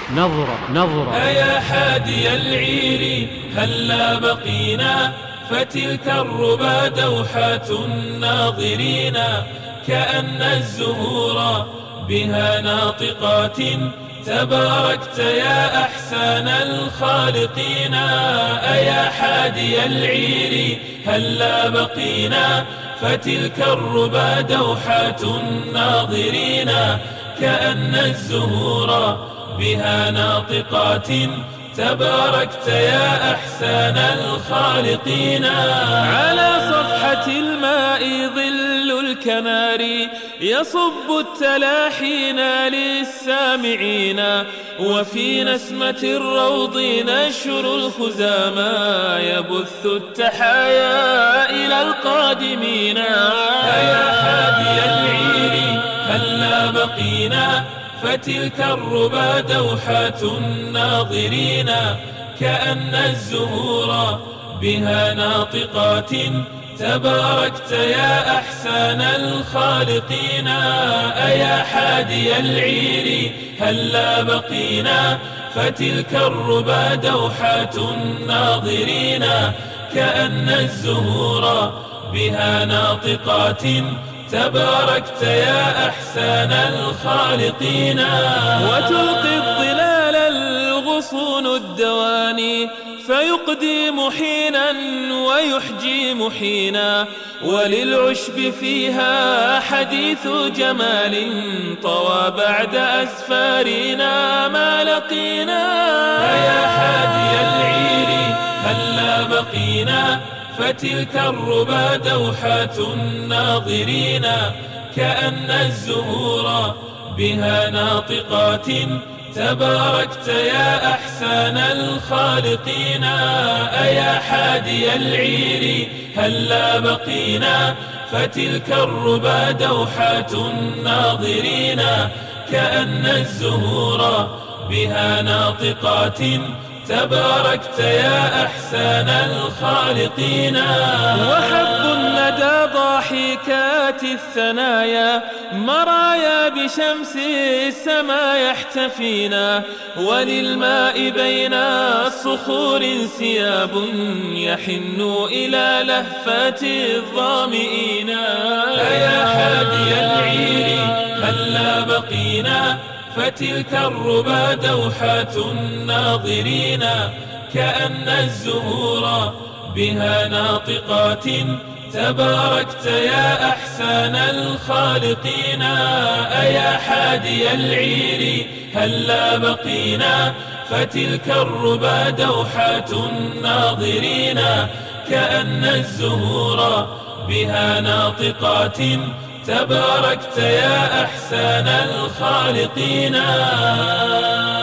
نظرة أيا حادي العير هلا بقينا، فتلك الربا دوحات الناظرين، كأن الزهور بها ناطقات. تباركت يا أحسن الخالقين. أيا حادي العير هلا بقينا، فتلك الربا دوحات الناظرين، كأن الزهور بها ناطقات. تباركت يا أحسن الخالقين. على صفحة الماء ظل الكناري يصب التلاحين للسامعين، وفي نسمة الروض نشر الخزامى يبث التحايا إلى القادمين. يا حادي العير هلا بقينا، فتلك الربا دوحات الناظرين، كأن الزهور بها ناطقات. تباركت يا أحسن الخالقين. أيا حادي العير هلا بقينا، فتلك الربا دوحات الناظرين، كأن الزهور بها ناطقات. تباركت يا أحسن الخالقين. وتلقي الظلال الغصون الدواني، فيقدي محينا ويحجي محينا، وللعشب فيها حديث جمال طوى بعد أسفارنا ما لقينا. يا حادي العير هلا بقينا، فتلك الربا دوحات الناظرين، كأن الزهور بها ناطقات. تباركت يا أحسن الخالقين. أيا حادي العير هلا بقينا، فتلك الربا دوحات الناظرين، كأن الزهور بها ناطقات. تباركت يا أحسن الخالقين. وحب الندى ضاحكات الثنايا، مرايا بشمس السما يحتفينا، وللماء بين الصخور انسياب يحن إلى لهفة الظامئين. يا حادي العير هلا بقينا، فتلك الربا دوحات الناظرين، كأن الزهور بها ناطقات. تباركت يا أحسن الخالقين. أيا حادي العير هلا بقينا، فتلك الربا دوحات الناظرين، كأن الزهور بها ناطقات. تباركت يا أحسن الخالقين.